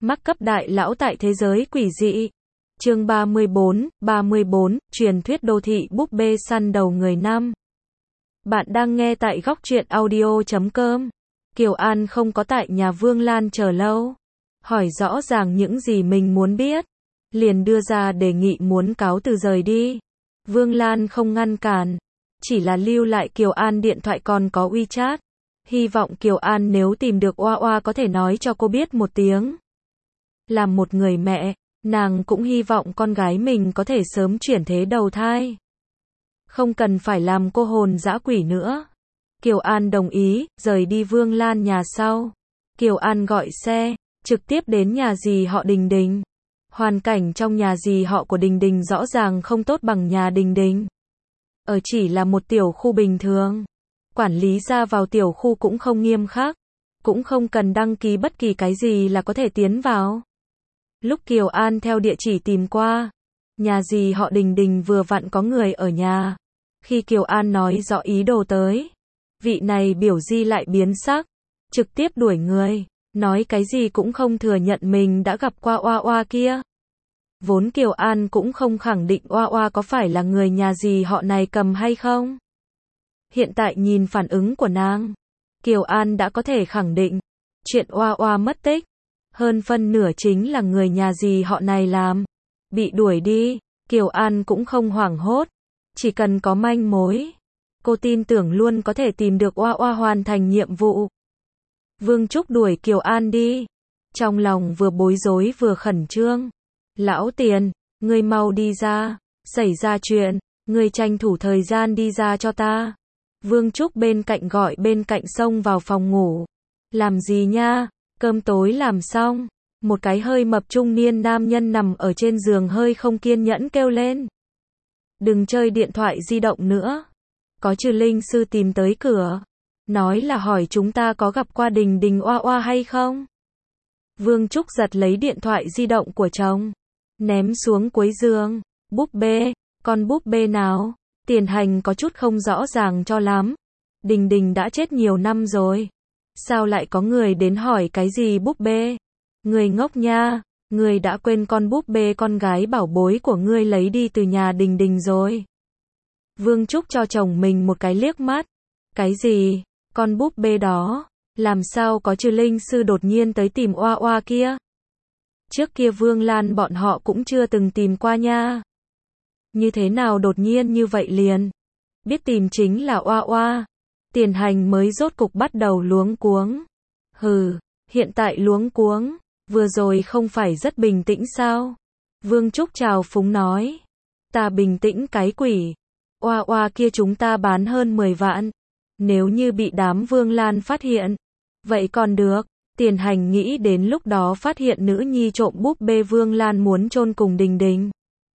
Mắc cấp đại lão tại thế giới quỷ dị. Chương 34, truyền thuyết đô thị búp bê săn đầu người năm. Bạn đang nghe tại góc truyện audio.com. Kiều An không có tại nhà Vương Lan chờ lâu. Hỏi rõ ràng những gì mình muốn biết. Liền đưa ra đề nghị muốn cáo từ rời đi. Vương Lan không ngăn cản. Chỉ là lưu lại Kiều An điện thoại còn có WeChat. Hy vọng Kiều An nếu tìm được Oa Oa có thể nói cho cô biết một tiếng. Làm một người mẹ, nàng cũng hy vọng con gái mình có thể sớm chuyển thế đầu thai. Không cần phải làm cô hồn dã quỷ nữa. Kiều An đồng ý, rời đi Vương Lan nhà sau. Kiều An gọi xe, trực tiếp đến nhà dì họ Đình Đình. Hoàn cảnh trong nhà dì họ của Đình Đình rõ ràng không tốt bằng nhà Đình Đình. Ở chỉ là một tiểu khu bình thường. Quản lý ra vào tiểu khu cũng không nghiêm khắc. Cũng không cần đăng ký bất kỳ cái gì là có thể tiến vào. Lúc Kiều An theo địa chỉ tìm qua, nhà dì họ Đình Đình vừa vặn có người ở nhà. Khi Kiều An nói rõ ý đồ tới, vị này biểu di lại biến sắc, trực tiếp đuổi người, nói cái gì cũng không thừa nhận mình đã gặp qua Oa Oa kia. Vốn Kiều An cũng không khẳng định Oa Oa có phải là người nhà dì họ này cầm hay không. Hiện tại nhìn phản ứng của nàng, Kiều An đã có thể khẳng định, chuyện Oa Oa mất tích, hơn phân nửa chính là người nhà dì họ này làm. Bị đuổi đi, Kiều An cũng không hoảng hốt, chỉ cần có manh mối, cô tin tưởng luôn có thể tìm được Oa Oa hoàn thành nhiệm vụ. Vương Trúc đuổi Kiều An đi, trong lòng vừa bối rối vừa khẩn trương. Lão Tiền, ngươi mau đi ra, xảy ra chuyện, ngươi tranh thủ thời gian đi ra cho ta. Vương Trúc bên cạnh gọi bên cạnh xông vào phòng ngủ. Làm gì nha? Cơm tối làm xong. Một cái hơi mập trung niên nam nhân nằm ở trên giường hơi không kiên nhẫn kêu lên. Đừng chơi điện thoại di động nữa. Có Trừ Linh sư tìm tới cửa. Nói là hỏi chúng ta có gặp qua Đình Đình Oa Oa hay không? Vương Trúc giật lấy điện thoại di động của chồng. Ném xuống cuối giường. Búp bê. Con búp bê nào? Tiền Hành có chút không rõ ràng cho lắm. Đình Đình đã chết nhiều năm rồi. Sao lại có người đến hỏi cái gì búp bê? Người ngốc nha, người đã quên con búp bê con gái bảo bối của ngươi lấy đi từ nhà Đình Đình rồi. Vương Trúc cho chồng mình một cái liếc mắt. Cái gì? Con búp bê đó? Làm sao có Trừ Linh sư đột nhiên tới tìm Oa Oa kia? Trước kia Vương Lan bọn họ cũng chưa từng tìm qua nha. Như thế nào đột nhiên như vậy liền? Biết tìm chính là Oa Oa. Tiền Hành mới rốt cục bắt đầu luống cuống. Hừ, hiện tại luống cuống, vừa rồi không phải rất bình tĩnh sao? Vương Trúc trào phúng nói. Ta bình tĩnh cái quỷ. Oa Oa kia chúng ta bán hơn 10 vạn. Nếu như bị đám Vương Lan phát hiện, vậy còn được. Tiền Hành nghĩ đến lúc đó phát hiện nữ nhi trộm búp bê Vương Lan muốn chôn cùng Đình Đình.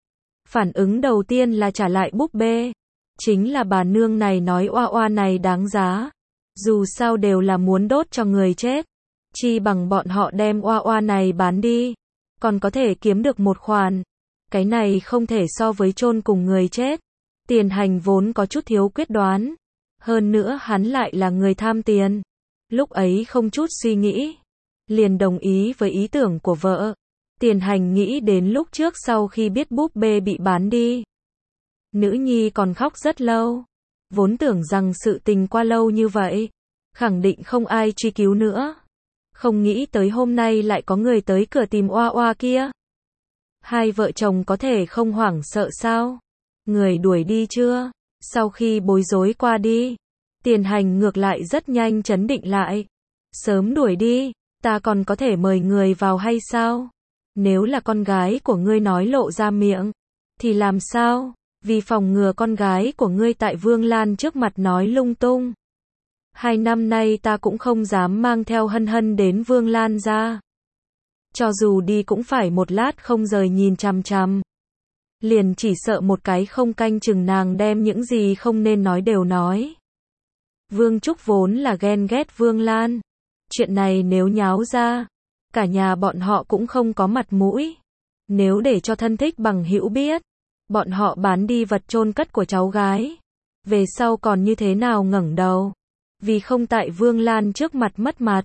Phản ứng đầu tiên là trả lại búp bê. Chính là bà nương này nói Oa Oa này đáng giá. Dù sao đều là muốn đốt cho người chết. Chi bằng bọn họ đem Oa Oa này bán đi. Còn có thể kiếm được một khoản. Cái này không thể so với chôn cùng người chết. Tiền Hành vốn có chút thiếu quyết đoán. Hơn nữa hắn lại là người tham tiền. Lúc ấy không chút suy nghĩ. Liền đồng ý với ý tưởng của vợ. Tiền Hành nghĩ đến lúc trước sau khi biết búp bê bị bán đi. Nữ nhi còn khóc rất lâu. Vốn tưởng rằng sự tình qua lâu như vậy, khẳng định không ai truy cứu nữa. Không nghĩ tới hôm nay lại có người tới cửa tìm Oa Oa kia. Hai vợ chồng có thể không hoảng sợ sao? Người đuổi đi chưa? Sau khi bối rối qua đi, Tiền Hành ngược lại rất nhanh trấn định lại. Sớm đuổi đi, ta còn có thể mời người vào hay sao? Nếu là con gái của ngươi nói lộ ra miệng, thì làm sao? Vì phòng ngừa con gái của ngươi tại Vương Lan trước mặt nói lung tung. 2 năm nay ta cũng không dám mang theo Hân Hân đến Vương Lan ra. Cho dù đi cũng phải một lát không rời nhìn chằm chằm. Liền chỉ sợ một cái không canh chừng nàng đem những gì không nên nói đều nói. Vương Trúc vốn là ghen ghét Vương Lan. Chuyện này nếu nháo ra, cả nhà bọn họ cũng không có mặt mũi. Nếu để cho thân thích bằng hữu biết, bọn họ bán đi vật chôn cất của cháu gái, về sau còn như thế nào ngẩng đầu. Vì không tại Vương Lan trước mặt mất mặt,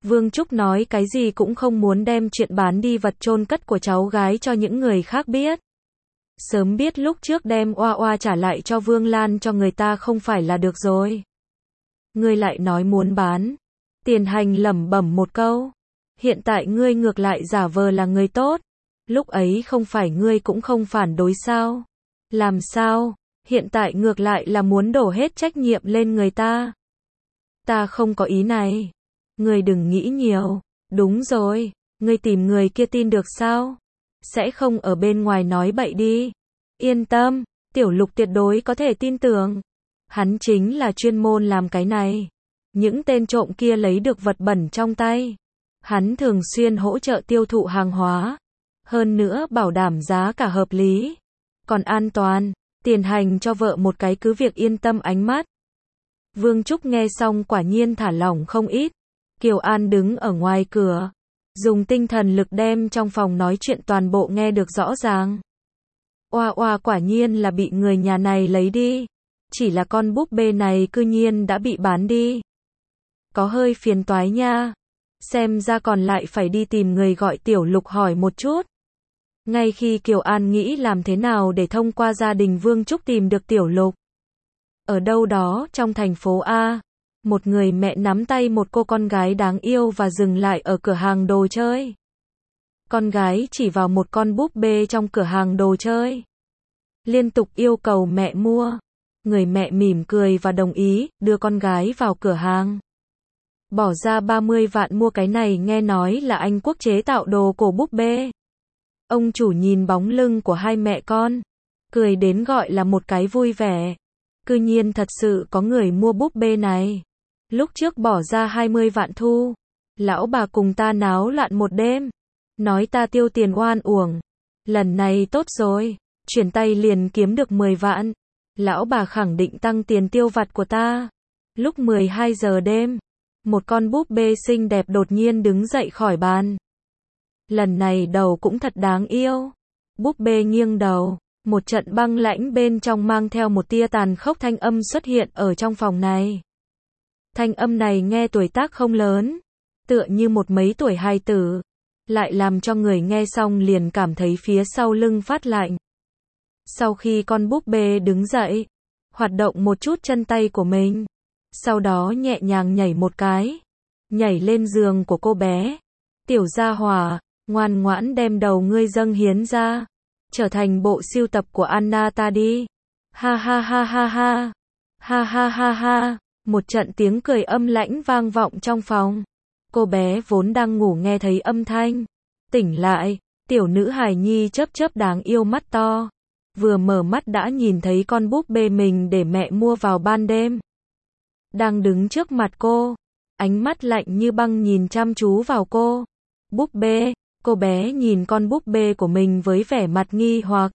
Vương Trúc nói cái gì cũng không muốn đem chuyện bán đi vật chôn cất của cháu gái cho những người khác biết. Sớm biết lúc trước đem Oa Oa trả lại cho Vương Lan cho người ta không phải là được rồi. Ngươi lại nói muốn bán. Tiền Hành lẩm bẩm một câu. Hiện tại ngươi ngược lại giả vờ là người tốt. Lúc ấy không phải ngươi cũng không phản đối sao? Làm sao? Hiện tại ngược lại là muốn đổ hết trách nhiệm lên người ta. Ta không có ý này. Ngươi đừng nghĩ nhiều. Đúng rồi, ngươi tìm người kia tin được sao? Sẽ không ở bên ngoài nói bậy đi. Yên tâm, Tiểu Lục tuyệt đối có thể tin tưởng. Hắn chính là chuyên môn làm cái này. Những tên trộm kia lấy được vật bẩn trong tay. Hắn thường xuyên hỗ trợ tiêu thụ hàng hóa. Hơn nữa bảo đảm giá cả hợp lý. Còn an toàn, Tiền Hành cho vợ một cái cứ việc yên tâm ánh mắt. Vương Trúc nghe xong quả nhiên thả lỏng không ít. Kiều An đứng ở ngoài cửa. Dùng tinh thần lực đem trong phòng nói chuyện toàn bộ nghe được rõ ràng. Oa Oa quả nhiên là bị người nhà này lấy đi. Chỉ là con búp bê này cư nhiên đã bị bán đi. Có hơi phiền toái nha. Xem ra còn lại phải đi tìm người gọi Tiểu Lục hỏi một chút. Ngay khi Kiều An nghĩ làm thế nào để thông qua gia đình Vương Trúc tìm được Tiểu Lục. Ở đâu đó trong thành phố A, một người mẹ nắm tay một cô con gái đáng yêu và dừng lại ở cửa hàng đồ chơi. Con gái chỉ vào một con búp bê trong cửa hàng đồ chơi. Liên tục yêu cầu mẹ mua. Người mẹ mỉm cười và đồng ý, đưa con gái vào cửa hàng. Bỏ ra 30 vạn mua cái này nghe nói là Anh Quốc chế tạo đồ cổ búp bê. Ông chủ nhìn bóng lưng của hai mẹ con. Cười đến gọi là một cái vui vẻ. Cư nhiên thật sự có người mua búp bê này. Lúc trước bỏ ra 20 vạn thu. Lão bà cùng ta náo loạn một đêm. Nói ta tiêu tiền oan uổng. Lần này tốt rồi. Chuyển tay liền kiếm được 10 vạn. Lão bà khẳng định tăng tiền tiêu vặt của ta. Lúc 12 giờ đêm. Một con búp bê xinh đẹp đột nhiên đứng dậy khỏi bàn. Lần này đầu cũng thật đáng yêu. Búp bê nghiêng đầu. Một trận băng lãnh bên trong mang theo một tia tàn khốc thanh âm xuất hiện ở trong phòng này. Thanh âm này nghe tuổi tác không lớn. Tựa như một mấy tuổi hài tử. Lại làm cho người nghe xong liền cảm thấy phía sau lưng phát lạnh. Sau khi con búp bê đứng dậy. Hoạt động một chút chân tay của mình. Sau đó nhẹ nhàng nhảy một cái. Nhảy lên giường của cô bé. Tiểu gia hỏa, ngoan ngoãn đem đầu ngươi dâng hiến ra. Trở thành bộ sưu tập của Anna ta đi. Ha ha ha ha ha. Ha ha ha ha. Một trận tiếng cười âm lãnh vang vọng trong phòng. Cô bé vốn đang ngủ nghe thấy âm thanh. Tỉnh lại, tiểu nữ hài nhi chớp chớp đáng yêu mắt to. Vừa mở mắt đã nhìn thấy con búp bê mình để mẹ mua vào ban đêm. Đang đứng trước mặt cô. Ánh mắt lạnh như băng nhìn chăm chú vào cô. Búp bê. Cô bé nhìn con búp bê của mình với vẻ mặt nghi hoặc.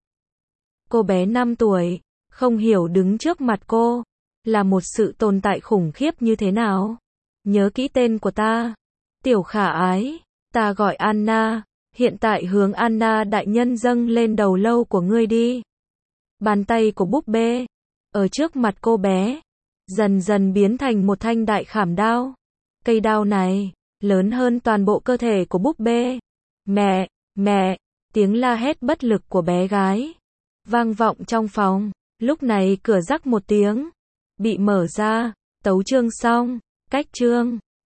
Cô bé 5 tuổi, không hiểu đứng trước mặt cô, là một sự tồn tại khủng khiếp như thế nào. Nhớ kỹ tên của ta. Tiểu khả ái, ta gọi Anna, hiện tại hướng Anna đại nhân dâng lên đầu lâu của ngươi đi. Bàn tay của búp bê, ở trước mặt cô bé, dần dần biến thành một thanh đại khảm đao. Cây đao này, lớn hơn toàn bộ cơ thể của búp bê. Mẹ, mẹ, tiếng la hét bất lực của bé gái. Vang vọng trong phòng, lúc này cửa rắc một tiếng. Bị mở ra, tấu chương xong, cách chương.